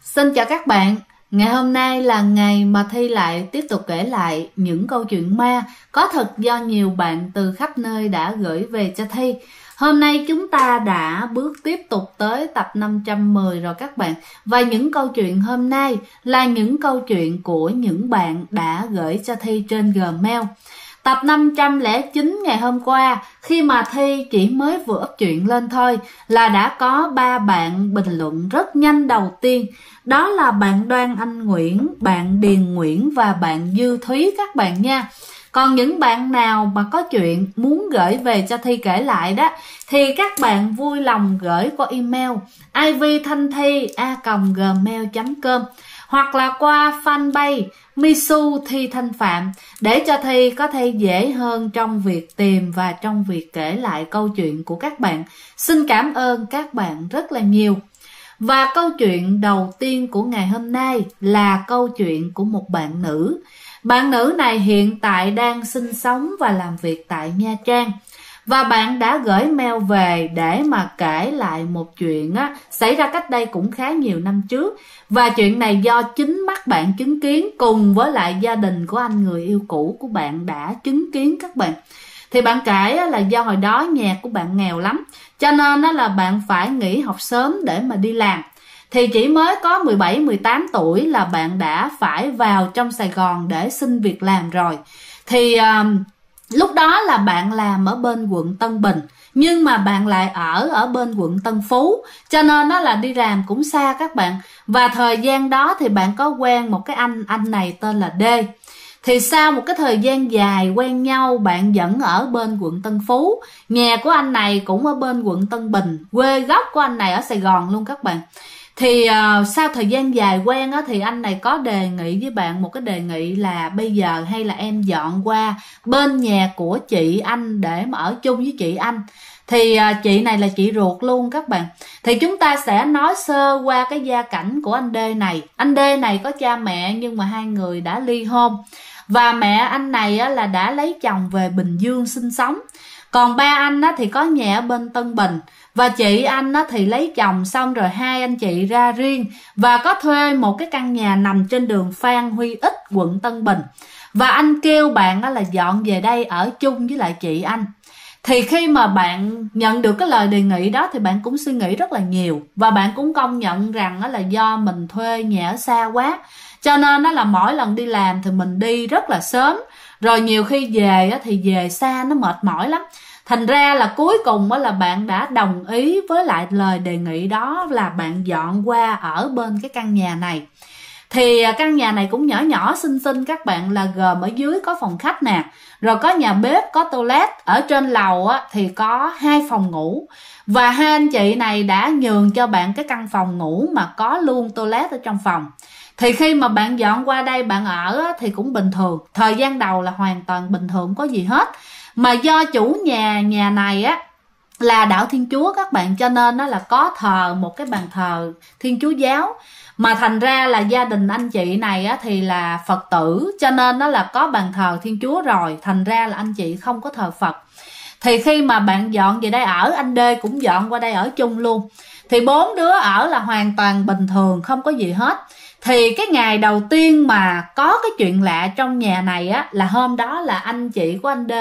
Xin chào các bạn. Ngày hôm nay là ngày mà Thi lại tiếp tục kể lại những câu chuyện ma có thật do nhiều bạn từ khắp nơi đã gửi về cho Thi. Hôm nay chúng ta đã bước tiếp tục tới tập 510 rồi các bạn. Và những câu chuyện hôm nay là những câu chuyện của những bạn đã gửi cho Thi trên Gmail. Tập 509 ngày hôm qua, khi mà Thi chỉ mới vừa up chuyện lên thôi là đã có 3 bạn bình luận rất nhanh đầu tiên. Đó là bạn Đoan Anh Nguyễn, bạn Điền Nguyễn và bạn Dư Thúy các bạn nha. Còn những bạn nào mà có chuyện muốn gửi về cho Thi kể lại đó thì các bạn vui lòng gửi qua email ivthanthi@gmail.com hoặc là qua fanpage Misu Thi Thanh Phạm để cho Thi có thể dễ hơn trong việc tìm và trong việc kể lại câu chuyện của các bạn. Xin cảm ơn các bạn rất là nhiều. Và câu chuyện đầu tiên của ngày hôm nay là câu chuyện của một bạn nữ. Bạn nữ này hiện tại đang sinh sống và làm việc tại Nha Trang. Và bạn đã gửi mail về để mà kể lại một chuyện xảy ra cách đây cũng khá nhiều năm trước. Và chuyện này do chính mắt bạn chứng kiến cùng với lại gia đình của anh người yêu cũ của bạn đã chứng kiến các bạn. Thì bạn kể là do hồi đó nhà của bạn nghèo lắm, cho nên là bạn phải nghỉ học sớm để mà đi làm. Thì chỉ mới có 17-18 tuổi là bạn đã phải vào trong Sài Gòn để xin việc làm rồi. Thì lúc đó là bạn làm ở bên quận Tân Bình, nhưng mà bạn lại ở bên quận Tân Phú, cho nên là đi làm cũng xa các bạn. Và thời gian đó thì bạn có quen một cái anh này tên là D. Thì sau một cái thời gian dài quen nhau, bạn vẫn ở bên quận Tân Phú. Nhà của anh này cũng ở bên quận Tân Bình, quê gốc của anh này ở Sài Gòn luôn các bạn. Thì sau thời gian dài quen thì anh này có đề nghị với bạn một cái đề nghị là bây giờ hay là em dọn qua bên nhà của chị anh để mà ở chung với chị anh. Thì chị này là chị ruột luôn các bạn. Thì chúng ta sẽ nói sơ qua cái gia cảnh của anh D này. Anh D này có cha mẹ nhưng mà hai người đã ly hôn. Và mẹ anh này là đã lấy chồng về Bình Dương sinh sống. Còn ba anh thì có nhà ở bên Tân Bình. Và chị anh thì lấy chồng xong rồi hai anh chị ra riêng và có thuê một cái căn nhà nằm trên đường Phan Huy Ích, quận Tân Bình. Và anh kêu bạn là dọn về đây ở chung với lại chị anh. Thì khi mà bạn nhận được cái lời đề nghị đó thì bạn cũng suy nghĩ rất là nhiều. Và bạn cũng công nhận rằng là do mình thuê nhà ở xa quá, cho nên là mỗi lần đi làm thì mình đi rất là sớm. Rồi nhiều khi về thì về xa nó mệt mỏi lắm. Thành ra là cuối cùng là bạn đã đồng ý với lại lời đề nghị đó là bạn dọn qua ở bên cái căn nhà này. Thì căn nhà này cũng nhỏ nhỏ xinh xinh các bạn, là gồm ở dưới có phòng khách nè, rồi có nhà bếp, có toilet. Ở trên lầu thì có 2 phòng ngủ. Và hai anh chị này đã nhường cho bạn cái căn phòng ngủ mà có luôn toilet ở trong phòng. Thì khi mà bạn dọn qua đây bạn ở thì cũng bình thường. Thời gian đầu là hoàn toàn bình thường, không có gì hết. Mà do chủ nhà này là đạo Thiên Chúa các bạn, cho nên là có thờ một cái bàn thờ Thiên Chúa giáo. Mà thành ra là gia đình anh chị này thì là Phật tử, cho nên là có bàn thờ Thiên Chúa rồi. Thành ra là anh chị không có thờ Phật. Thì khi mà bạn dọn về đây ở, anh D cũng dọn qua đây ở chung luôn. Thì 4 đứa ở là hoàn toàn bình thường, không có gì hết. Thì cái ngày đầu tiên mà có cái chuyện lạ trong nhà này là hôm đó là anh chị của anh D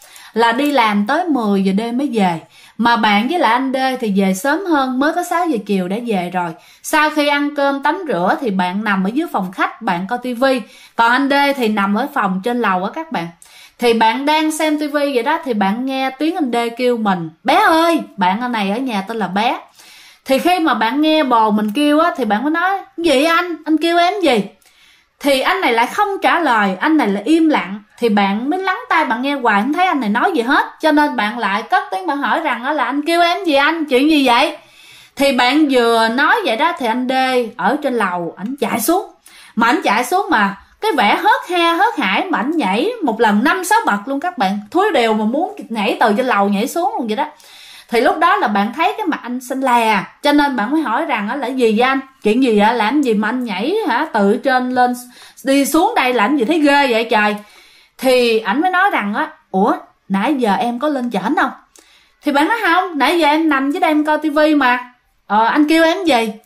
là đi làm tới 10 giờ đêm mới về. Mà bạn với lại anh D thì về sớm hơn, mới có 6 giờ chiều đã về rồi. Sau khi ăn cơm tắm rửa thì bạn nằm ở dưới phòng khách, bạn coi tivi. Còn anh D thì nằm ở phòng trên lầu các bạn. Thì bạn đang xem tivi vậy đó, thì bạn nghe tiếng anh D kêu mình: bé ơi. Bạn này ở nhà tên là bé. Thì khi mà bạn nghe bồ mình kêu thì bạn mới nói: gì anh kêu em gì? Thì anh này lại không trả lời, anh này lại im lặng. Thì bạn mới lắng tai bạn nghe hoài, không thấy anh này nói gì hết. Cho nên bạn lại cất tiếng bạn hỏi rằng là anh kêu em gì anh? Chuyện gì vậy? Thì bạn vừa nói vậy đó thì anh D ở trên lầu ảnh chạy xuống. Mà ảnh chạy xuống mà cái vẻ hớt ha hớt hải, mà ảnh nhảy một lần 5-6 bậc luôn các bạn. Thúi đều mà muốn nhảy từ trên lầu nhảy xuống luôn vậy đó. Thì lúc đó là bạn thấy cái mặt anh xanh lè, cho nên bạn mới hỏi rằng là gì vậy anh? Chuyện gì vậy? Làm gì mà anh nhảy từ trên lên đi xuống đây làm gì thấy ghê vậy trời? Thì ảnh mới nói rằng ủa nãy giờ em có lên trển không? Thì bạn nói không, nãy giờ em nằm dưới đây em coi tivi mà. Anh kêu em gì?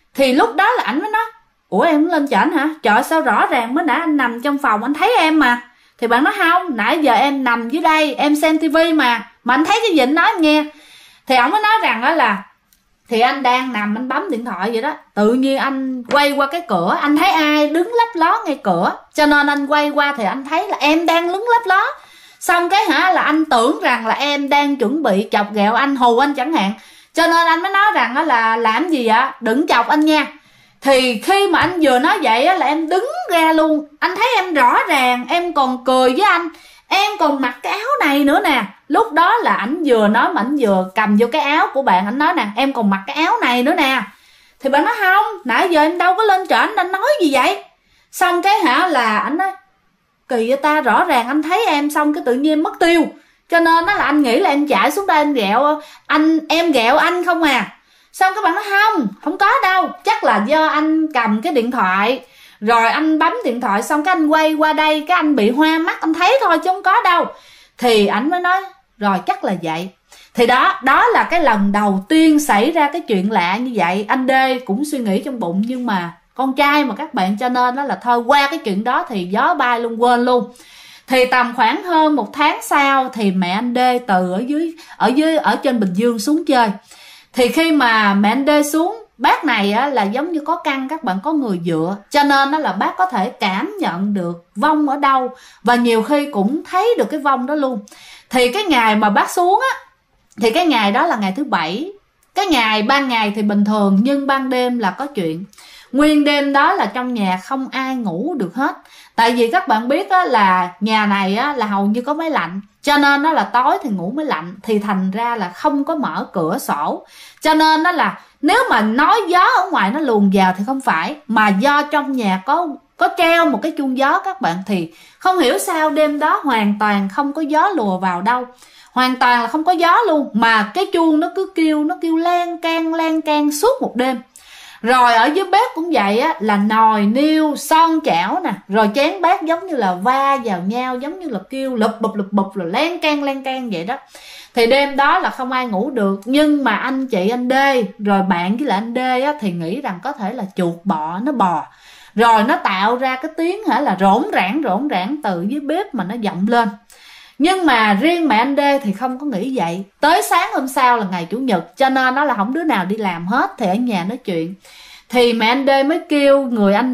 Thì lúc đó là ảnh mới nói ủa em lên trển hả? Trời sao rõ ràng mới nãy anh nằm trong phòng anh thấy em mà. Thì bạn nói không, nãy giờ em nằm dưới đây em xem tivi mà anh thấy cái gì anh nói em nghe. Thì ổng mới nói rằng đó là thì anh đang nằm anh bấm điện thoại vậy đó, tự nhiên anh quay qua cái cửa, anh thấy ai đứng lấp ló ngay cửa, cho nên anh quay qua thì anh thấy là em đang đứng lấp ló. Xong cái là anh tưởng rằng là em đang chuẩn bị chọc ghẹo anh, hù anh chẳng hạn, cho nên anh mới nói rằng đó là làm gì vậy, đừng chọc anh nha. Thì khi mà anh vừa nói vậy là em đứng ra luôn, anh thấy em rõ ràng, em còn cười với anh, em còn mặc cái áo này nữa nè. Lúc đó là ảnh vừa nói mà ảnh vừa cầm vô cái áo của bạn, ảnh nói nè em còn mặc cái áo này nữa nè. Thì bạn nói không, nãy giờ em đâu có lên trển anh nói gì vậy. Xong cái là ảnh nói kỳ vậy ta, rõ ràng anh thấy em, xong cái tự nhiên em mất tiêu, cho nên đó là anh nghĩ là em chạy xuống đây anh ghẹo em ghẹo anh không à. Xong các bạn nói không có đâu, chắc là do anh cầm cái điện thoại rồi anh bấm điện thoại xong cái anh quay qua đây cái anh bị hoa mắt anh thấy thôi chứ không có đâu. Thì ảnh mới nói rồi chắc là vậy. Thì đó là cái lần đầu tiên xảy ra cái chuyện lạ như vậy. Anh D cũng suy nghĩ trong bụng, nhưng mà con trai mà các bạn, cho nên đó là thôi qua cái chuyện đó thì gió bay luôn, quên luôn. Thì tầm khoảng hơn 1 tháng sau thì mẹ anh D từ ở trên Bình Dương xuống chơi. Thì khi mà mẹ anh D xuống, bác này là giống như có căn, các bạn, có người dựa, cho nên đó là bác có thể cảm nhận được vong ở đâu, và nhiều khi cũng thấy được cái vong đó luôn. Thì cái ngày mà bác xuống thì cái ngày đó là ngày thứ Bảy. Cái ngày ban ngày thì bình thường, nhưng ban đêm là có chuyện. Nguyên đêm đó là trong nhà không ai ngủ được hết. Tại vì các bạn biết là nhà này là hầu như có máy lạnh, cho nên đó là tối thì ngủ máy lạnh, thì thành ra là không có mở cửa sổ. Cho nên đó là nếu mà nói gió ở ngoài nó luồn vào thì không phải, mà do trong nhà có treo một cái chuông gió các bạn. Thì không hiểu sao đêm đó hoàn toàn không có gió lùa vào đâu, hoàn toàn là không có gió luôn, mà cái chuông nó cứ kêu len can suốt một đêm. Rồi ở dưới bếp cũng vậy là nồi niêu son chảo nè, rồi chén bát giống như là va vào nhau, giống như là kêu lụp bụp rồi len can vậy đó. Thì đêm đó là không ai ngủ được. Nhưng mà anh chị anh D rồi bạn với lại anh D thì nghĩ rằng có thể là chuột bọ nó bò, rồi nó tạo ra cái tiếng là rỗn rãng từ dưới bếp mà nó vọng lên. Nhưng mà riêng mẹ anh D thì không có nghĩ vậy. Tới sáng hôm sau là ngày Chủ nhật, cho nên đó là không đứa nào đi làm hết, thì ở nhà nói chuyện. Thì mẹ anh D mới kêu người anh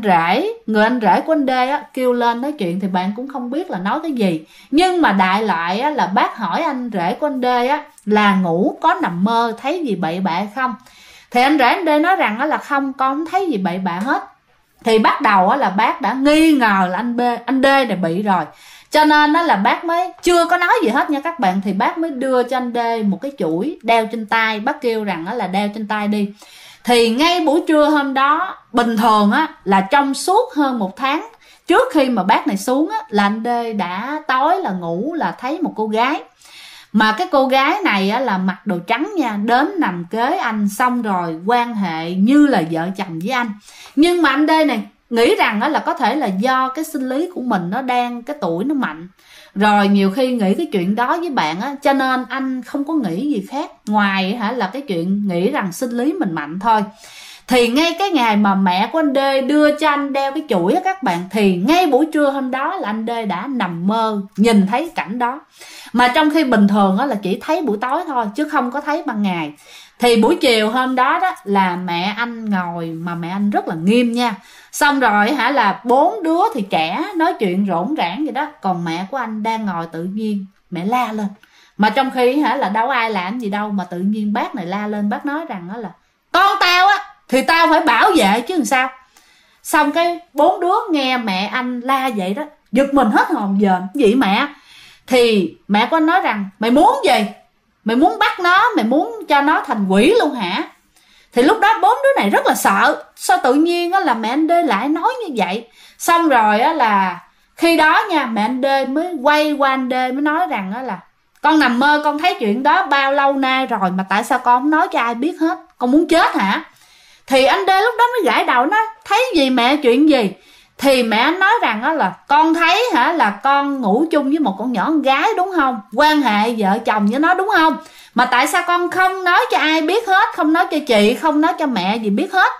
rể của anh D kêu lên nói chuyện. Thì bạn cũng không biết là nói cái gì, nhưng mà đại lại là bác hỏi anh rể của anh D là ngủ có nằm mơ thấy gì bậy bạ không. Thì anh rể anh D nói rằng là không, con không thấy gì bậy bạ hết. Thì bắt đầu là bác đã nghi ngờ là anh D này bị rồi, cho nên đó là bác mới chưa có nói gì hết nha các bạn. Thì bác mới đưa cho anh D một cái chuỗi đeo trên tay, bác kêu rằng là đeo trên tay đi. Thì ngay buổi trưa hôm đó, bình thường là trong suốt hơn 1 tháng trước khi mà bác này xuống là anh D đã tối là ngủ là thấy một cô gái. Mà cái cô gái này là mặc đồ trắng nha, đến nằm kế anh, xong rồi quan hệ như là vợ chồng với anh. Nhưng mà anh D này nghĩ rằng là có thể là do cái sinh lý của mình nó đang cái tuổi nó mạnh, rồi nhiều khi nghĩ cái chuyện đó với bạn cho nên anh không có nghĩ gì khác ngoài là cái chuyện nghĩ rằng sinh lý mình mạnh thôi. Thì ngay cái ngày mà mẹ của anh D đưa cho anh đeo cái chuỗi các bạn, thì ngay buổi trưa hôm đó là anh D đã nằm mơ nhìn thấy cảnh đó. Mà trong khi bình thường là chỉ thấy buổi tối thôi chứ không có thấy ban ngày. Thì buổi chiều hôm đó là mẹ anh ngồi, mà mẹ anh rất là nghiêm nha. Xong rồi là 4 đứa thì trẻ nói chuyện rỗn rãng vậy đó, còn mẹ của anh đang ngồi tự nhiên mẹ la lên. Mà trong khi là đâu ai làm gì đâu, mà tự nhiên bác này la lên, bác nói rằng là con tao thì tao phải bảo vệ chứ làm sao. Xong cái 4 đứa nghe mẹ anh la vậy đó, giật mình hết hồn dền. Vậy mẹ? Thì mẹ của anh nói rằng mày muốn gì? Mày muốn bắt nó, mày muốn cho nó thành quỷ luôn hả? Thì lúc đó 4 đứa này rất là sợ, sao tự nhiên là mẹ anh D lại nói như vậy. Xong rồi là khi đó nha, mẹ anh D mới quay qua anh D mới nói rằng là con nằm mơ con thấy chuyện đó bao lâu nay rồi, mà tại sao con không nói cho ai biết hết? Con muốn chết hả? Thì anh D lúc đó mới gãi đầu nói thấy gì mẹ, chuyện gì? Thì mẹ anh nói rằng là con thấy là con ngủ chung với một con nhỏ con gái đúng không? Quan hệ vợ chồng với nó đúng không? Mà tại sao con không nói cho ai biết hết, không nói cho chị, không nói cho mẹ gì biết hết?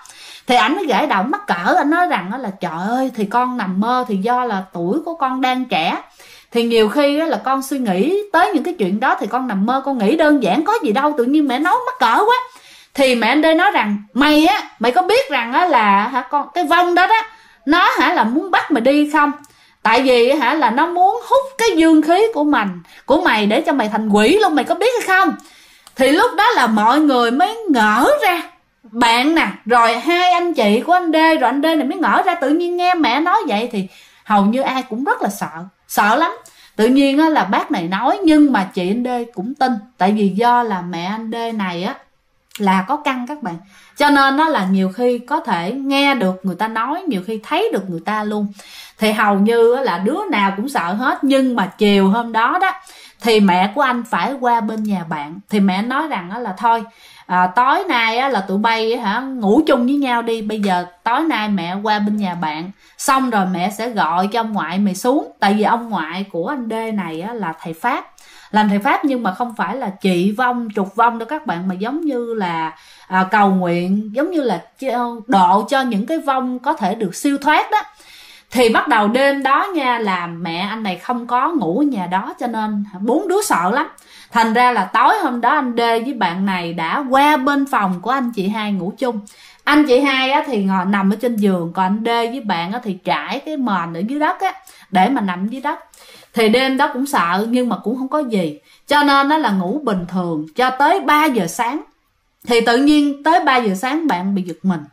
Thì ảnh mới gãi đầu mắc cỡ, anh nói rằng là trời ơi thì con nằm mơ thì do là tuổi của con đang trẻ, thì nhiều khi là con suy nghĩ tới những cái chuyện đó, thì con nằm mơ con nghĩ đơn giản có gì đâu, tự nhiên mẹ nói mắc cỡ quá. Thì mẹ anh Đê nói rằng mày có biết rằng là con cái vong đó nó là muốn bắt mày đi không? Tại vì là nó muốn hút cái dương khí của mày để cho mày thành quỷ luôn, mày có biết hay không? Thì lúc đó là mọi người mới ngỡ ra, bạn nè, rồi hai anh chị của anh Đê, rồi anh Đê này mới ngỡ ra. Tự nhiên nghe mẹ nói vậy thì hầu như ai cũng rất là sợ lắm. Tự nhiên là bác này nói, nhưng mà chị anh Đê cũng tin. Tại vì do là mẹ anh Đê này là có căn các bạn, cho nên nó là nhiều khi có thể nghe được người ta nói, nhiều khi thấy được người ta luôn. Thì hầu như là đứa nào cũng sợ hết. Nhưng mà chiều hôm đó thì mẹ của anh phải qua bên nhà bạn. Thì mẹ nói rằng là thôi tối nay là tụi bay ngủ chung với nhau đi, bây giờ tối nay mẹ qua bên nhà bạn, xong rồi mẹ sẽ gọi cho ông ngoại mày xuống. Tại vì ông ngoại của anh Đê này là thầy Pháp, làm thầy Pháp, nhưng mà không phải là trị vong trục vong đâu các bạn, mà giống như là cầu nguyện, giống như là độ cho những cái vong có thể được siêu thoát đó. Thì bắt đầu đêm đó nha, là mẹ anh này không có ngủ ở nhà đó, cho nên 4 đứa sợ lắm. Thành ra là tối hôm đó anh Đê với bạn này đã qua bên phòng của anh chị hai ngủ chung. Anh chị hai thì ngồi nằm ở trên giường, còn anh Đê với bạn thì trải cái mền ở dưới đất để mà nằm dưới đất. Thì đêm đó cũng sợ nhưng mà cũng không có gì, cho nên nó là ngủ bình thường cho tới 3 giờ sáng. Thì tự nhiên tới 3 giờ sáng bạn bị giật mình.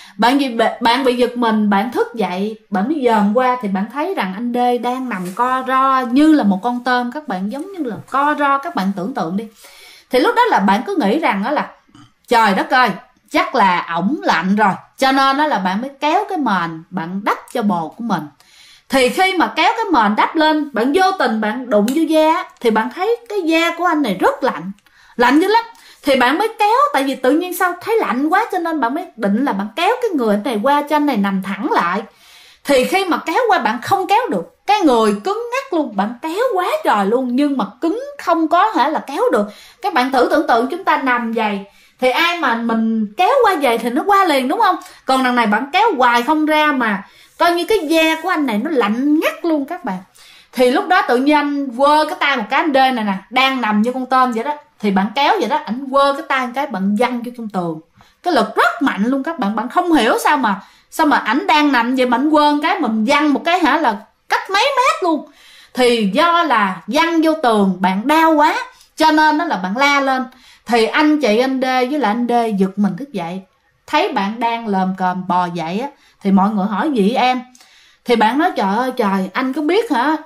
Bạn bị giật mình, bạn thức dậy, bạn mới dòm qua thì bạn thấy rằng anh Đê đang nằm co ro như là một con tôm các bạn, giống như là co ro, các bạn tưởng tượng đi. Thì lúc đó là bạn cứ nghĩ rằng là trời đất ơi, chắc là ổng lạnh rồi, cho nên là bạn mới kéo cái mền bạn đắp cho bồ của mình. Thì khi mà kéo cái mền đắp lên, bạn vô tình bạn đụng vô da, thì bạn thấy cái da của anh này rất lạnh dữ lắm. Thì bạn mới kéo, tại vì tự nhiên sao thấy lạnh quá, cho nên bạn mới định là bạn kéo cái người này qua cho anh này nằm thẳng lại. Thì khi mà kéo qua bạn không kéo được, cái người cứng ngắc luôn, bạn kéo quá trời luôn nhưng mà cứng không có là kéo được. Các bạn thử tưởng tượng chúng ta nằm vậy thì ai mà mình kéo qua vậy thì nó qua liền, đúng không? Còn đằng này bạn kéo hoài không ra, mà coi như cái da của anh này nó lạnh ngắt luôn các bạn. Thì lúc đó tự nhiên anh quơ cái tay một cái, anh Đê này nè đang nằm như con tôm vậy đó, thì bạn kéo vậy đó, ảnh quơ cái tay một cái, bạn văng vô trong tường, cái lực rất mạnh luôn các bạn. Bạn không hiểu sao mà ảnh đang nằm vậy mà ảnh quơ cái mình văng một cái là cách mấy mét luôn. Thì do là văng vô tường, bạn đau quá cho nên đó là bạn la lên. Thì anh chị anh Đê với lại anh Đê giật mình thức dậy, thấy bạn đang lồm cồm bò dậy thì mọi người hỏi gì em? Thì bạn nói trời ơi trời, anh có biết hả,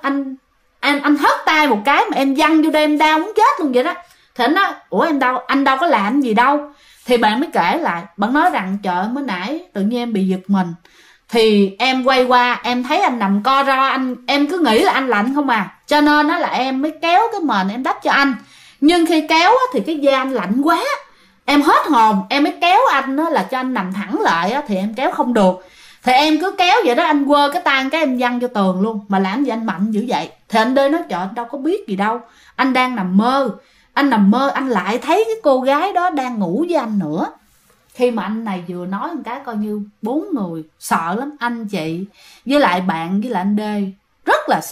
anh hất tay một cái mà em văng vô đây em đau muốn chết luôn vậy đó. Thì anh nói ủa em đau, anh đâu có làm gì đâu. Thì bạn mới kể lại, bạn nói rằng trời ơi mới nãy tự nhiên em bị giật mình, thì em quay qua em thấy anh nằm co ro, em cứ nghĩ là anh lạnh không cho nên là em mới kéo cái mền em đắp cho anh. Nhưng khi kéo thì cái da anh lạnh quá, em hết hồn, em mới kéo anh là cho anh nằm thẳng lại thì em kéo không được. Thì em cứ kéo vậy đó, anh quơ cái tay cái em văng vô tường luôn. Mà làm gì anh mạnh dữ vậy? Thì anh Đê nói trời anh đâu có biết gì đâu, anh đang nằm mơ. Anh nằm mơ anh lại thấy cái cô gái đó đang ngủ với anh nữa. Khi mà anh này vừa nói một cái coi như 4 người sợ lắm, anh chị với lại bạn với lại anh Đê rất là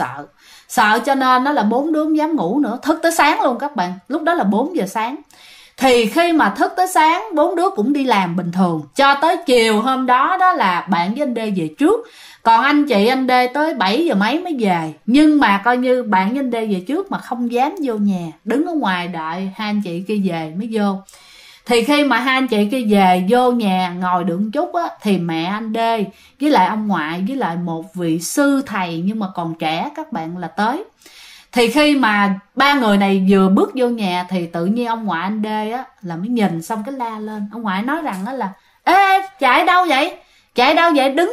sợ cho nên nó là 4 đứa không dám ngủ nữa, thức tới sáng luôn các bạn. Lúc đó là 4 giờ sáng. Thì khi mà thức tới sáng 4 đứa cũng đi làm bình thường, cho tới chiều hôm đó đó là bạn với anh Đê về trước, còn anh chị anh Đê tới 7 giờ mấy mới về. Nhưng mà coi như bạn với anh Đê về trước mà không dám vô nhà, đứng ở ngoài đợi hai anh chị kia về mới vô. Thì khi mà hai anh chị kia về vô nhà ngồi được một chút thì mẹ anh Đê với lại ông ngoại với lại một vị sư thầy nhưng mà còn trẻ các bạn là tới. Thì khi mà 3 người này vừa bước vô nhà thì tự nhiên ông ngoại anh Đê là mới nhìn xong cái la lên. Ông ngoại nói rằng là ê chạy đâu vậy? Chạy đâu vậy? Đứng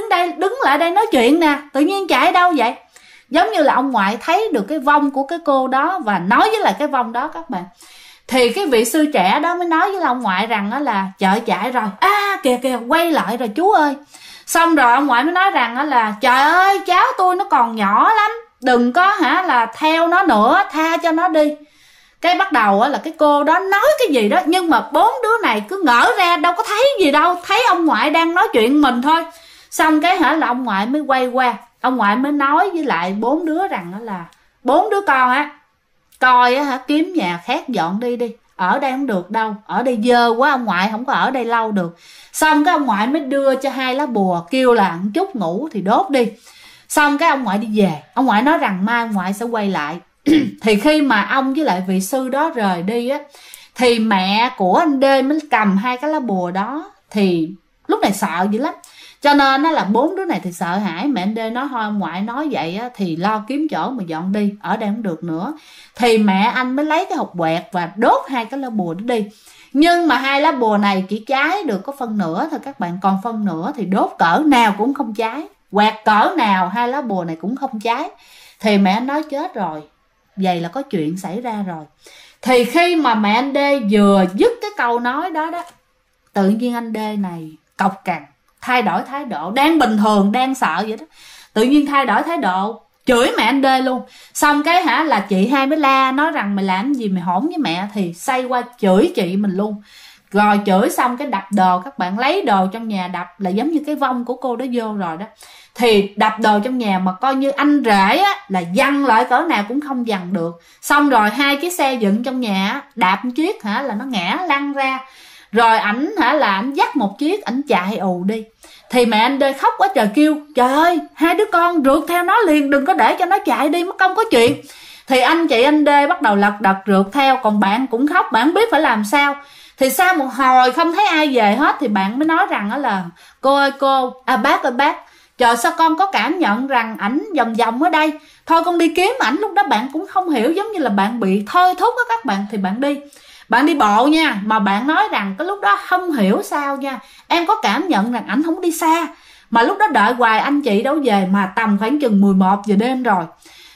lại đây nói chuyện nè. Tự nhiên chạy đâu vậy? Giống như là ông ngoại thấy được cái vong của cái cô đó và nói với lại cái vong đó các bạn. Thì cái vị sư trẻ đó mới nói với ông ngoại rằng là trời chạy rồi, kìa quay lại rồi chú ơi. Xong rồi ông ngoại mới nói rằng là trời ơi cháu tôi nó còn nhỏ lắm, đừng có là theo nó nữa, tha cho nó đi. Cái bắt đầu á là cái cô đó nói cái gì đó, nhưng mà 4 đứa này cứ ngỡ ra đâu có thấy gì đâu, thấy ông ngoại đang nói chuyện mình thôi. Xong cái là ông ngoại mới quay qua, ông ngoại mới nói với lại 4 đứa rằng đó là 4 đứa con á, coi á kiếm nhà khác dọn đi đi, ở đây không được đâu, ở đây dơ quá, ông ngoại không có ở đây lâu được. Xong cái ông ngoại mới đưa cho 2 lá bùa, kêu là một chút ngủ thì đốt đi. Xong cái ông ngoại đi về, ông ngoại nói rằng mai ông ngoại sẽ quay lại. Thì khi mà ông với lại vị sư đó rời đi á, thì mẹ của anh Đê mới cầm 2 cái lá bùa đó. Thì lúc này sợ dữ lắm, cho nên nó là 4 đứa này thì sợ hãi. Mẹ anh Đê nói thôi ông ngoại nói vậy á, thì lo kiếm chỗ mà dọn đi, ở đây không được nữa. Thì mẹ anh mới lấy cái hộp quẹt và đốt 2 cái lá bùa đó đi. Nhưng mà 2 lá bùa này chỉ cháy được có phân nửa thôi các bạn, còn phân nửa thì đốt cỡ nào cũng không cháy, quẹt cỡ nào 2 lá bùa này cũng không cháy. Thì mẹ anh nói chết rồi, vậy là có chuyện xảy ra rồi. Thì khi mà mẹ anh Đê vừa dứt cái câu nói đó đó, tự nhiên anh Đê này cọc cằn, thay đổi thái độ, đang bình thường đang sợ vậy đó, tự nhiên thay đổi thái độ, chửi mẹ anh Đê luôn. Xong cái là chị hai mới la, nói rằng mày làm gì mày hỗn với mẹ, thì xoay qua chửi chị mình luôn. Rồi chửi xong cái đập đồ, các bạn lấy đồ trong nhà đập là giống như cái vong của cô đó vô rồi đó. Thì đập đồ trong nhà mà coi như anh rể á là văng lại cỡ nào cũng không văng được. Xong rồi 2 cái xe dựng trong nhà đạp một chiếc là nó ngã lăn ra. Rồi ảnh là ảnh dắt một chiếc, ảnh chạy ù đi. Thì mẹ anh Đê khóc quá trời, kêu trời ơi 2 đứa con rượt theo nó liền, đừng có để cho nó chạy đi mất công có chuyện. Thì anh chị anh Đê bắt đầu lật đật rượt theo, còn bạn cũng khóc, bạn biết phải làm sao. Thì sau một hồi không thấy ai về hết, thì bạn mới nói rằng đó là cô ơi cô, bác ơi bác, trời sao con có cảm nhận rằng ảnh vòng vòng ở đây, thôi con đi kiếm ảnh. Lúc đó bạn cũng không hiểu, giống như là bạn bị thôi thúc á các bạn. Thì bạn đi bộ nha, mà bạn nói rằng cái lúc đó không hiểu sao nha, em có cảm nhận rằng ảnh không đi xa, mà lúc đó đợi hoài anh chị đâu về, mà tầm khoảng chừng 11 giờ đêm rồi.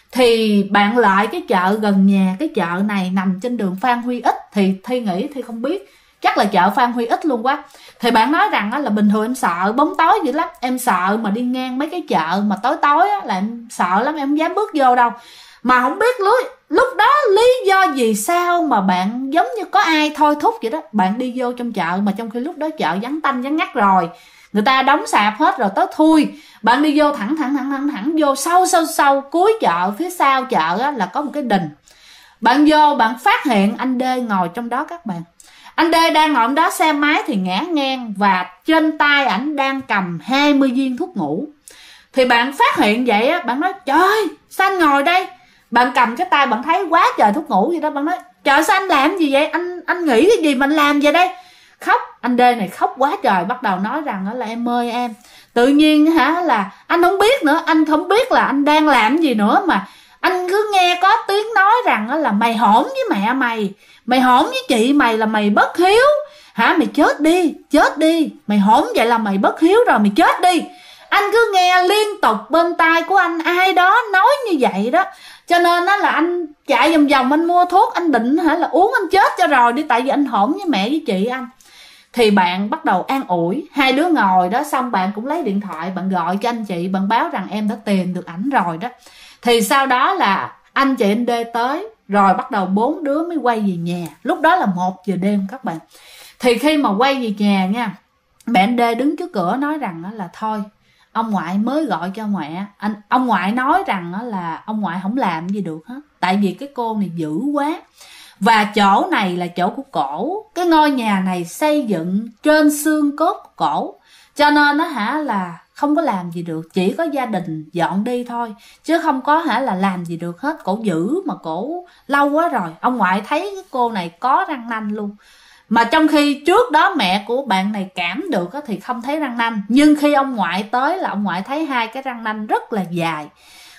Thì bạn lại cái chợ gần nhà, cái chợ này nằm trên đường Phan Huy Ích. Thì Thi nghĩ Thi không biết, chắc là chợ Phan Huy Ích luôn quá. Thì bạn nói rằng là bình thường em sợ bóng tối dữ lắm, em sợ mà đi ngang mấy cái chợ mà tối tối là em sợ lắm, em không dám bước vô đâu. Mà không biết lúc đó lý do gì sao mà bạn giống như có ai thôi thúc vậy đó, bạn đi vô trong chợ, mà trong khi lúc đó chợ vắng tanh vắng ngắt rồi, người ta đóng sạp hết rồi, tới thui. Bạn đi vô thẳng vô sâu cuối chợ, phía sau chợ là có một cái đình. Bạn vô bạn phát hiện anh Đê ngồi trong đó các bạn. Anh Đê đang ngồi đó, xe máy thì ngã ngang, và trên tay ảnh đang cầm 20 viên thuốc ngủ. Thì bạn phát hiện vậy á, bạn nói trời ơi sao anh ngồi đây. Bạn cầm cái tay bạn thấy quá trời thuốc ngủ vậy đó, bạn nói trời sao anh làm gì vậy, anh nghĩ cái gì mà anh làm vậy đây. Khóc, anh Đê này khóc quá trời, bắt đầu nói rằng là em ơi em, tự nhiên là anh không biết nữa, anh không biết là anh đang làm gì nữa, mà anh cứ nghe có tiếng nói rằng là mày hỗn với mẹ mày hỗn với chị mày là mày bất hiếu mày chết đi, mày hỗn vậy là mày bất hiếu rồi, mày chết đi. Anh cứ nghe liên tục bên tai của anh ai đó nói như vậy đó, cho nên là anh chạy vòng vòng anh mua thuốc, anh định là uống anh chết cho rồi đi, tại vì anh hỗn với mẹ với chị anh. Thì bạn bắt đầu an ủi, 2 đứa ngồi đó, xong bạn cũng lấy điện thoại bạn gọi cho anh chị, bạn báo rằng em đã tìm được ảnh rồi đó. Thì sau đó là anh chị anh Đê tới, rồi bắt đầu 4 đứa mới quay về nhà. Lúc đó là 1 giờ đêm các bạn. Thì khi mà quay về nhà nha, mẹ anh Đê đứng trước cửa nói rằng là thôi, ông ngoại mới gọi cho mẹ. Ông ngoại nói rằng là ông ngoại không làm gì được hết, tại vì cái cô này dữ quá. Và chỗ này là chỗ của cổ, cái ngôi nhà này xây dựng trên xương cốt của cổ, cho nên là không có làm gì được, chỉ có gia đình dọn đi thôi, chứ không có là làm gì được hết. Cổ dữ mà cổ lâu quá rồi. Ông ngoại thấy cái cô này có răng nanh luôn, mà trong khi trước đó mẹ của bạn này cảm được thì không thấy răng nanh, nhưng khi ông ngoại tới là ông ngoại thấy 2 cái răng nanh rất là dài,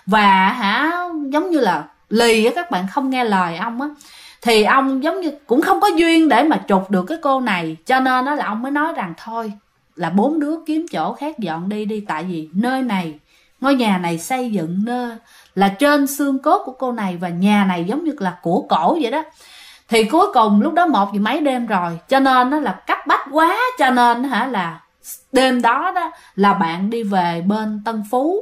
và giống như là lì á các bạn, không nghe lời ông á. Thì ông giống như cũng không có duyên để mà trục được cái cô này, cho nên là ông mới nói rằng thôi là 4 đứa kiếm chỗ khác dọn đi, tại vì nơi này, ngôi nhà này xây dựng nơi là trên xương cốt của cô này, và nhà này giống như là của cổ vậy đó. Thì cuối cùng lúc đó 1 giờ mấy đêm rồi, cho nên là cấp bách quá, cho nên là đêm đó là bạn đi về bên Tân Phú.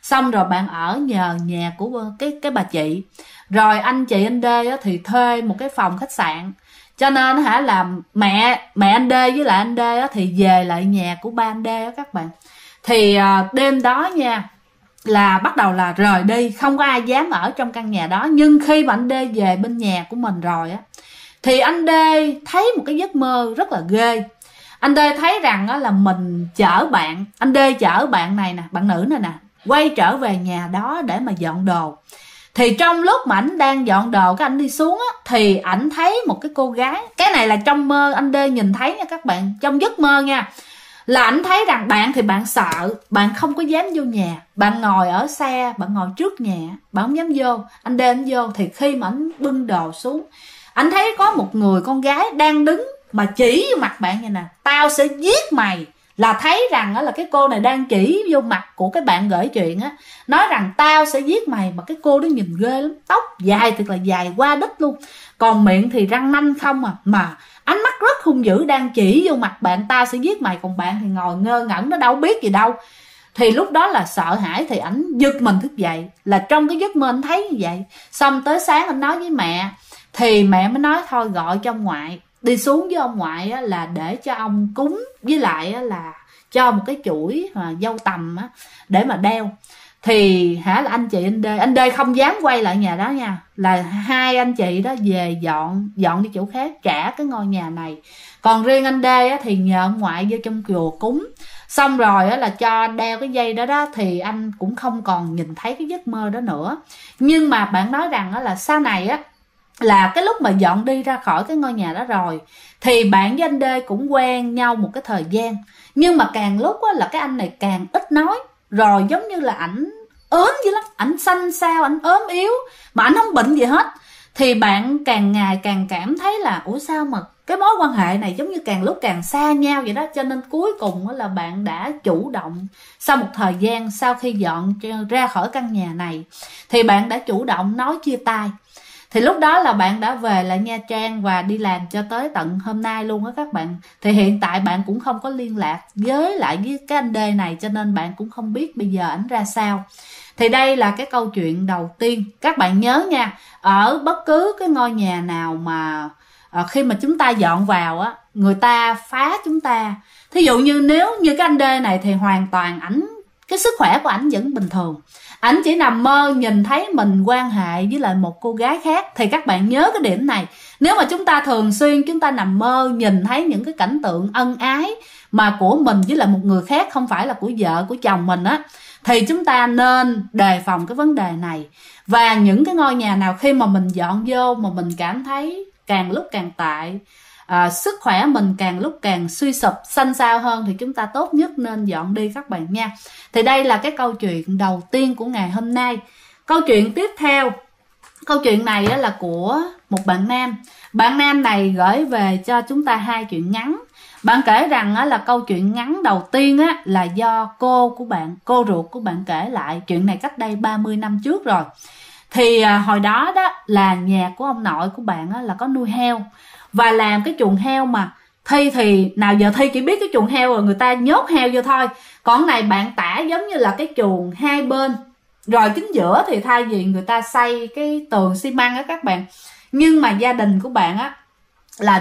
xong rồi bạn ở nhờ nhà của cái bà chị, rồi anh chị anh D thì thuê một cái phòng khách sạn, cho nên là mẹ anh D với lại anh D thì về lại nhà của ba anh D các bạn. Thì đêm đó nha là bắt đầu là rời đi, không có ai dám ở trong căn nhà đó. Nhưng khi mà anh D về bên nhà của mình rồi á, thì anh D thấy một cái giấc mơ rất là ghê. Anh D thấy rằng là mình chở bạn, anh D chở bạn này nè, bạn nữ này nè, quay trở về nhà đó để mà dọn đồ. Thì trong lúc mà ảnh đang dọn đồ, cái ảnh đi xuống á, thì ảnh thấy một cái cô gái. Cái này là trong mơ anh D nhìn thấy nha các bạn, trong giấc mơ nha. Là ảnh thấy rằng bạn thì bạn sợ, bạn không có dám vô nhà, bạn ngồi ở xe, bạn ngồi trước nhà, bạn không dám vô. Anh D anh vô, thì khi mà ảnh bưng đồ xuống, ảnh thấy có một người con gái đang đứng mà chỉ vô mặt bạn vậy nè: tao sẽ giết mày. Là thấy rằng là cái cô này đang chỉ vô mặt của cái bạn gửi chuyện á, nói rằng tao sẽ giết mày. Mà cái cô đó nhìn ghê lắm, tóc dài thật là dài qua đít luôn, còn miệng thì răng nanh không à, mà ánh mắt rất hung dữ, đang chỉ vô mặt bạn: tao sẽ giết mày. Còn bạn thì ngồi ngơ ngẩn, nó đâu biết gì đâu. Thì lúc đó là sợ hãi, thì ảnh giật mình thức dậy, là trong cái giấc mơ anh thấy như vậy. Xong tới sáng anh nói với mẹ, thì mẹ mới nói thôi gọi cho ông ngoại đi xuống với ông ngoại á, là để cho ông cúng, với lại á, là cho một cái chuỗi dâu tằm á, để mà đeo. Thì là anh chị anh D không dám quay lại nhà đó nha, là hai anh chị đó về dọn đi chỗ khác, trả cái ngôi nhà này. Còn riêng anh D á, thì nhờ ông ngoại vô trong chùa cúng, xong rồi á, là cho đeo cái dây đó đó, thì anh cũng không còn nhìn thấy cái giấc mơ đó nữa. Nhưng mà bạn nói rằng á, là sau này á, là cái lúc mà dọn đi ra khỏi cái ngôi nhà đó rồi, thì bạn với anh D cũng quen nhau một cái thời gian. Nhưng mà càng lúc á, là cái anh này càng ít nói, rồi giống như là ảnh ốm dữ lắm, ảnh xanh xao, ảnh ốm yếu, mà ảnh không bệnh gì hết. Thì bạn càng ngày càng cảm thấy là ủa sao mà cái mối quan hệ này giống như càng lúc càng xa nhau vậy đó. Cho nên cuối cùng là bạn đã chủ động, sau một thời gian sau khi dọn ra khỏi căn nhà này, thì bạn đã chủ động nói chia tay. Thì lúc đó là bạn đã về lại Nha Trang và đi làm cho tới tận hôm nay luôn á các bạn. Thì hiện tại bạn cũng không có liên lạc với cái anh D này, cho nên bạn cũng không biết bây giờ ảnh ra sao. Thì đây là cái câu chuyện đầu tiên. Các bạn nhớ nha, ở bất cứ cái ngôi nhà nào mà khi mà chúng ta dọn vào á, người ta phá chúng ta. Thí dụ như nếu như cái anh D này thì hoàn toàn cái sức khỏe của ảnh vẫn bình thường, ảnh chỉ nằm mơ nhìn thấy mình quan hệ với lại một cô gái khác. Thì các bạn nhớ cái điểm này, nếu mà chúng ta thường xuyên chúng ta nằm mơ nhìn thấy những cái cảnh tượng ân ái mà của mình với lại một người khác, không phải là của vợ của chồng mình á, thì chúng ta nên đề phòng cái vấn đề này. Và những cái ngôi nhà nào khi mà mình dọn vô mà mình cảm thấy càng lúc càng tệ, sức khỏe mình càng lúc càng suy sụp, xanh xao hơn, thì chúng ta tốt nhất nên dọn đi các bạn nha. Thì đây là cái câu chuyện đầu tiên của ngày hôm nay. Câu chuyện tiếp theo, câu chuyện này là của một bạn nam. Bạn nam này gửi về cho chúng ta 2 chuyện ngắn. Bạn kể rằng là câu chuyện ngắn đầu tiên là do cô ruột của bạn kể lại. Chuyện này cách đây 30 năm trước rồi. Thì hồi đó là nhà của ông nội của bạn là có nuôi heo và làm cái chuồng heo. Mà Thi thì nào giờ Thi chỉ biết cái chuồng heo rồi người ta nhốt heo vô thôi. Còn này bạn tả giống như là cái chuồng hai bên, rồi chính giữa thì thay vì người ta xây cái tường xi măng á các bạn, nhưng mà gia đình của bạn là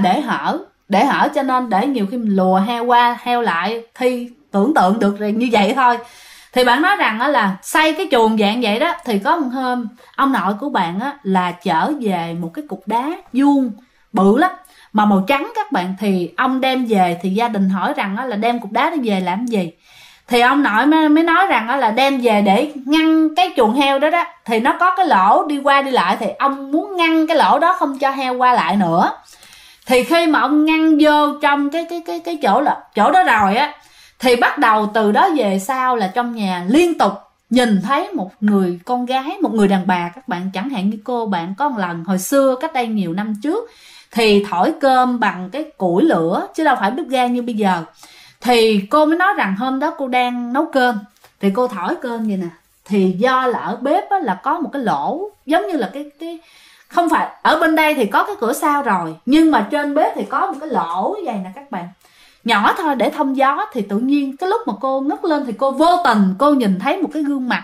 để hở cho nên để nhiều khi mình lùa heo qua heo lại. Thi tưởng tượng được rồi như vậy thôi. Thì bạn nói rằng là xây cái chuồng dạng vậy đó. Thì có một hôm ông nội của bạn là chở về một cái cục đá vuông bự lắm mà màu trắng các bạn. Thì ông đem về, thì gia đình hỏi rằng là đem cục đá đó về làm gì. Thì ông nội mới nói rằng là đem về để ngăn cái chuồng heo đó. Thì nó có cái lỗ đi qua đi lại, thì ông muốn ngăn cái lỗ đó không cho heo qua lại nữa. Thì khi mà ông ngăn vô trong cái chỗ đó rồi thì bắt đầu từ đó về sau là trong nhà liên tục nhìn thấy một người con gái, một người đàn bà các bạn. Chẳng hạn như cô bạn có một lần hồi xưa cách đây nhiều năm trước thì thổi cơm bằng cái củi lửa chứ đâu phải bếp ga như bây giờ. Thì cô mới nói rằng hôm đó cô đang nấu cơm, thì cô thổi cơm vậy nè, thì do là ở bếp là có một cái lỗ, giống như là cái không phải ở bên đây thì có cái cửa sau rồi, nhưng mà trên bếp thì có một cái lỗ như vậy nè các bạn, nhỏ thôi để thông gió. Thì tự nhiên cái lúc mà cô ngước lên thì cô vô tình cô nhìn thấy một cái gương mặt.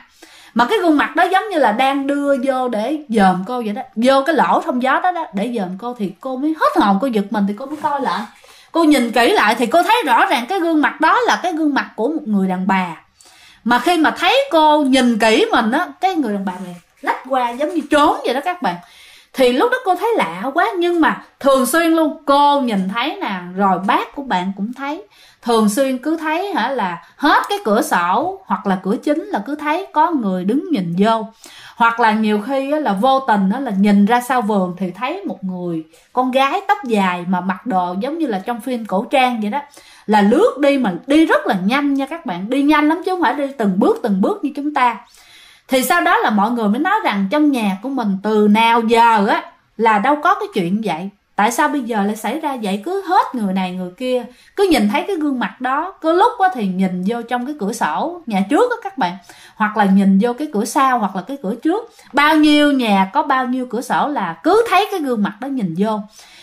Mà cái gương mặt đó giống như là đang đưa vô để dòm cô vậy đó, vô cái lỗ thông gió đó để dòm cô. Thì cô mới hết hồn, cô giật mình thì cô mới coi lại. Cô nhìn kỹ lại thì cô thấy rõ ràng cái gương mặt đó là cái gương mặt của một người đàn bà. Mà khi mà thấy cô nhìn kỹ mình á, cái người đàn bà này lách qua giống như trốn vậy đó các bạn. Thì lúc đó cô thấy lạ quá, nhưng mà thường xuyên luôn cô nhìn thấy nè, rồi bác của bạn cũng thấy, thường xuyên cứ thấy là hết cái cửa sổ hoặc là cửa chính là cứ thấy có người đứng nhìn vô. Hoặc là nhiều khi là vô tình là nhìn ra sau vườn thì thấy một người con gái tóc dài mà mặc đồ giống như là trong phim cổ trang vậy đó, là lướt đi mà đi rất là nhanh nha các bạn, đi nhanh lắm chứ không phải đi từng bước như chúng ta. Thì sau đó là mọi người mới nói rằng trong nhà của mình từ nào giờ á là đâu có cái chuyện vậy, tại sao bây giờ lại xảy ra vậy, cứ hết người này người kia, cứ nhìn thấy cái gương mặt đó. Có lúc á thì nhìn vô trong cái cửa sổ nhà trước á các bạn, hoặc là nhìn vô cái cửa sau hoặc là cái cửa trước, bao nhiêu nhà có bao nhiêu cửa sổ là cứ thấy cái gương mặt đó nhìn vô.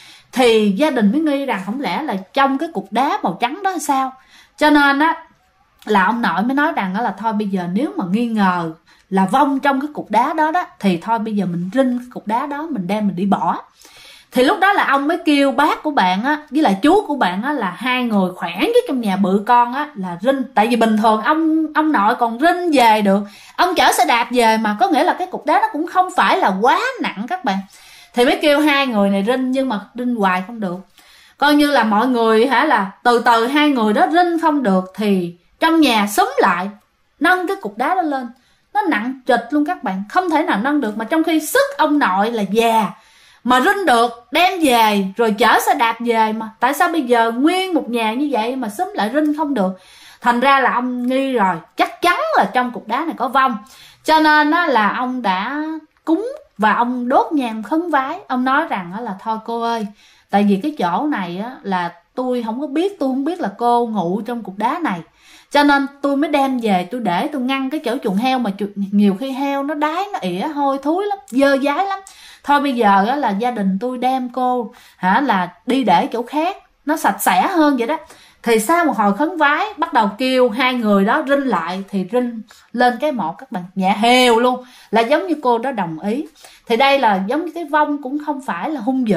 Thì gia đình mới nghi rằng không lẽ là trong cái cục đá màu trắng đó hay sao. Cho nên á là ông nội mới nói rằng là thôi bây giờ nếu mà nghi ngờ là vong trong cái cục đá đó thì thôi bây giờ mình rinh cái cục đá đó, mình đem mình đi bỏ. Thì lúc đó là ông mới kêu bác của bạn á với lại chú của bạn á, là hai người khỏe với trong nhà bự con á là rinh. Tại vì bình thường ông nội còn rinh về được, ông chở xe đạp về mà, có nghĩa là cái cục đá nó cũng không phải là quá nặng các bạn. Thì mới kêu hai người này rinh, nhưng mà rinh hoài không được, coi như là mọi người là từ từ hai người đó rinh không được. Thì trong nhà xúm lại nâng cái cục đá đó lên, nó nặng trịch luôn các bạn, không thể nào nâng được. Mà trong khi sức ông nội là già mà rinh được, đem về rồi chở xe đạp về, mà tại sao bây giờ nguyên một nhà như vậy mà xúm lại rinh không được. Thành ra là ông nghi rồi, chắc chắn là trong cục đá này có vong. Cho nên là ông đã cúng và ông đốt nhang khấn vái. Ông nói rằng là thôi cô ơi, tại vì cái chỗ này là tôi không biết là cô ngủ trong cục đá này, cho nên tôi mới đem về tôi để tôi ngăn cái chỗ chuồng heo, mà nhiều khi heo nó đái nó ỉa hôi thối lắm, dơ dái lắm. Thôi bây giờ là gia đình tôi đem cô là đi để chỗ khác nó sạch sẽ hơn vậy đó. Thì sau một hồi khấn vái bắt đầu kêu hai người đó rinh lại, thì rinh lên cái một các bạn, nhẹ hều luôn, là giống như cô đó đồng ý. Thì đây là giống như cái vong cũng không phải là hung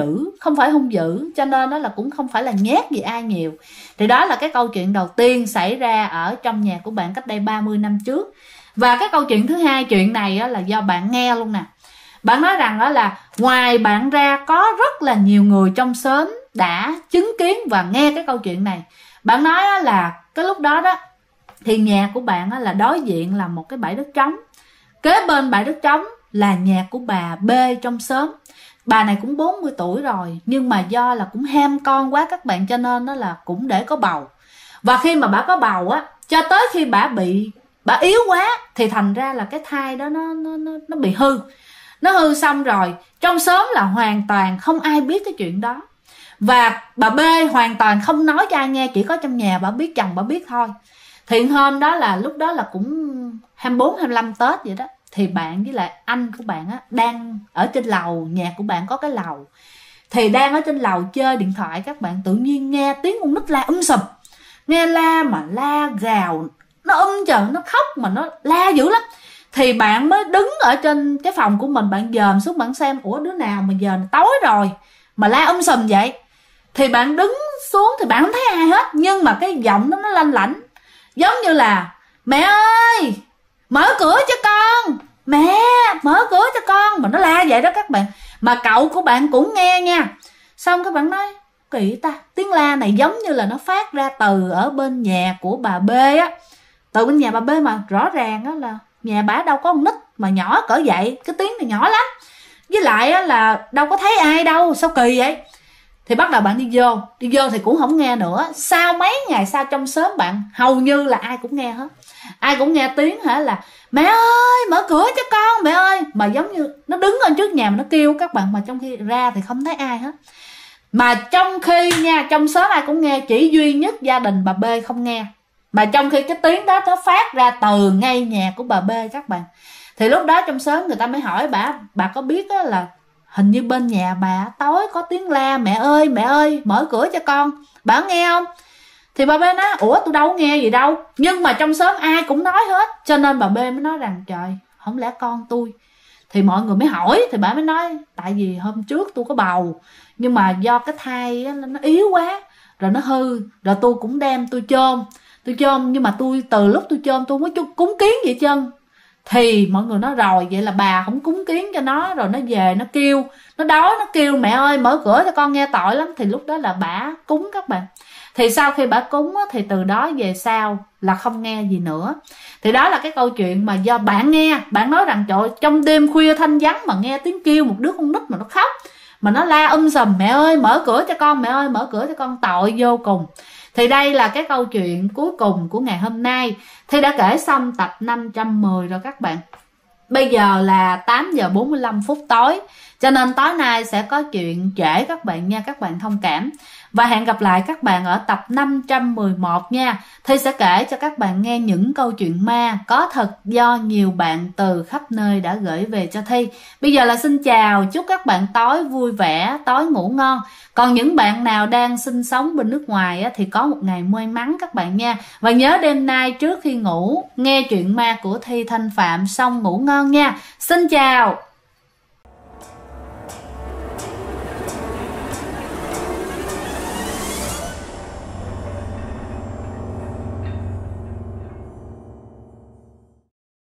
dữ, cho nên đó là cũng không phải là nhát gì ai nhiều. Thì đó là cái câu chuyện đầu tiên xảy ra ở trong nhà của bạn cách đây 30 năm trước. Và cái câu chuyện thứ hai, chuyện này là do bạn nghe luôn nè. Bạn nói rằng là ngoài bạn ra có rất là nhiều người trong xóm đã chứng kiến và nghe cái câu chuyện này. Bạn nói là cái lúc đó thì nhà của bạn là đối diện là một cái bãi đất trống, kế bên bãi đất trống là nhà của bà B trong xóm. Bà này cũng 40 tuổi rồi, nhưng mà do là cũng ham con quá các bạn, cho nên là cũng để có bầu. Và khi mà bà có bầu cho tới khi bà yếu quá thì thành ra là cái thai đó nó bị hư. Nó hư xong rồi trong xóm là hoàn toàn không ai biết cái chuyện đó. Và bà B hoàn toàn không nói cho ai nghe, chỉ có trong nhà bà biết, chồng bà biết thôi. Thì hôm đó là lúc đó là cũng 24-25 Tết vậy đó. Thì bạn với lại anh của bạn đang ở trên lầu, nhà của bạn có cái lầu. Thì đang ở trên lầu chơi điện thoại các bạn, tự nhiên nghe tiếng con nít la sùm. Nghe la mà la gào, nó trời, nó khóc mà nó la dữ lắm. Thì bạn mới đứng ở trên cái phòng của mình, bạn dòm xuống bạn xem, ủa đứa nào mà giờ tối rồi mà la sùm vậy. Thì bạn đứng xuống thì bạn không thấy ai hết, nhưng mà cái giọng nó lanh lảnh, giống như là mẹ ơi mở cửa cho con, mẹ mở cửa cho con, mà nó la vậy đó các bạn. Mà cậu của bạn cũng nghe nha. Xong các bạn nói kỳ ta, tiếng la này giống như là nó phát ra từ ở bên nhà của bà B từ bên nhà bà B, mà rõ ràng là nhà bà đâu có con nít mà nhỏ cỡ vậy, cái tiếng này nhỏ lắm, với lại là đâu có thấy ai đâu, sao kỳ vậy. Thì bắt đầu bạn đi vô thì cũng không nghe nữa. Sau mấy ngày sau trong xóm bạn hầu như là ai cũng nghe hết, ai cũng nghe tiếng là mẹ ơi mở cửa cho con, mẹ ơi, mà giống như nó đứng ở trước nhà mà nó kêu các bạn, mà trong khi ra thì không thấy ai hết. Mà trong khi nha, trong xóm ai cũng nghe, chỉ duy nhất gia đình bà B không nghe. Mà trong khi cái tiếng đó nó phát ra từ ngay nhà của bà B các bạn. Thì lúc đó trong xóm người ta mới hỏi bà có biết là hình như bên nhà bà tối có tiếng la mẹ ơi mở cửa cho con, bà nghe không? Thì bà B nói ủa tôi đâu nghe gì đâu, nhưng mà trong xóm ai cũng nói hết, cho nên bà B mới nói rằng trời, không lẽ con tôi? Thì mọi người mới hỏi, thì bà mới nói tại vì hôm trước tôi có bầu, nhưng mà do cái thai nó yếu quá rồi nó hư, rồi tôi cũng đem tôi chôn, nhưng mà tôi từ lúc tôi chôn tôi mới cúng kiến vậy chân. Thì mọi người nói rồi vậy là bà không cúng kiến cho nó, rồi nó về nó kêu, nó đói nó kêu mẹ ơi mở cửa cho con nghe tội lắm, thì lúc đó là bà cúng các bạn. Thì sau khi bà cúng thì từ đó về sau là không nghe gì nữa. Thì đó là cái câu chuyện mà do bạn nghe, bạn nói rằng trời trong đêm khuya thanh vắng mà nghe tiếng kêu một đứa con nít mà nó khóc, mà nó la sầm mẹ ơi mở cửa cho con, mẹ ơi mở cửa cho con, tội vô cùng. Thì đây là cái câu chuyện cuối cùng của ngày hôm nay. Thi đã kể xong tập 510 rồi các bạn. Bây giờ là 8 giờ 45 phút tối, cho nên tối nay sẽ có chuyện trễ các bạn nha, các bạn thông cảm. Và hẹn gặp lại các bạn ở tập 511 nha. Thi sẽ kể cho các bạn nghe những câu chuyện ma có thật do nhiều bạn từ khắp nơi đã gửi về cho Thi. Bây giờ là xin chào, chúc các bạn tối vui vẻ, tối ngủ ngon. Còn những bạn nào đang sinh sống bên nước ngoài thì có một ngày may mắn các bạn nha. Và nhớ đêm nay trước khi ngủ nghe chuyện ma của Thi Thanh Phạm xong ngủ ngon nha. Xin chào.